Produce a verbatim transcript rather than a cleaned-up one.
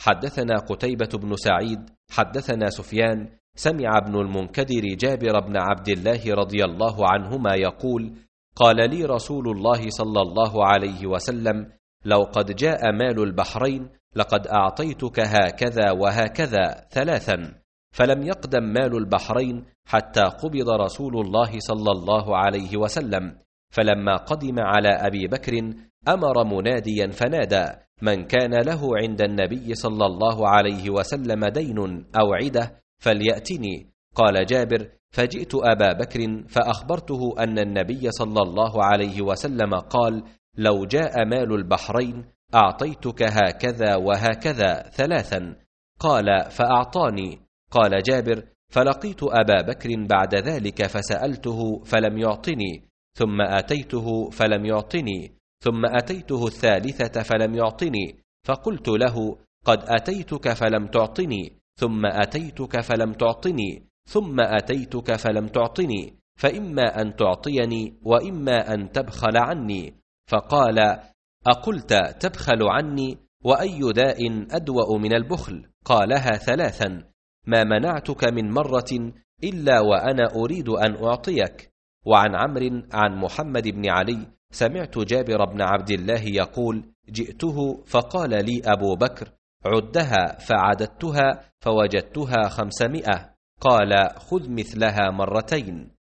حدثنا قتيبة بن سعيد حدثنا سفيان سمع ابن المنكدر جابر بن عبد الله رضي الله عنهما يقول: قال لي رسول الله صلى الله عليه وسلم: لو قد جاء مال البحرين لقد أعطيتك هكذا وهكذا ثلاثا. فلم يقدم مال البحرين حتى قبض رسول الله صلى الله عليه وسلم، فلما قدم على أبي بكر أمر مناديا فنادى: من كان له عند النبي صلى الله عليه وسلم دين أو عدة فليأتني. قال جابر: فجئت أبا بكر فأخبرته أن النبي صلى الله عليه وسلم قال: لو جاء مال البحرين أعطيتك هكذا وهكذا ثلاثا. قال: فأعطاني. قال جابر: فلقيت أبا بكر بعد ذلك فسألته فلم يعطني، ثم أتيته فلم يعطني، ثم أتيته الثالثة فلم يعطني، فقلت له: قد أتيتك فلم تعطني، ثم أتيتك فلم تعطني، ثم أتيتك فلم تعطني، فإما أن تعطيني وإما أن تبخل عني. فقال: أقلت تبخل عني؟ وأي داء أدوأ من البخل؟ قالها ثلاثا: ما منعتك من مرة إلا وأنا أريد أن أعطيك. وعن عمرو عن محمد بن علي سمعت جابر بن عبد الله يقول: جئته فقال لي أبو بكر: عدها، فعددتها فوجدتها خمسمائة. قال: خذ مثلها مرتين.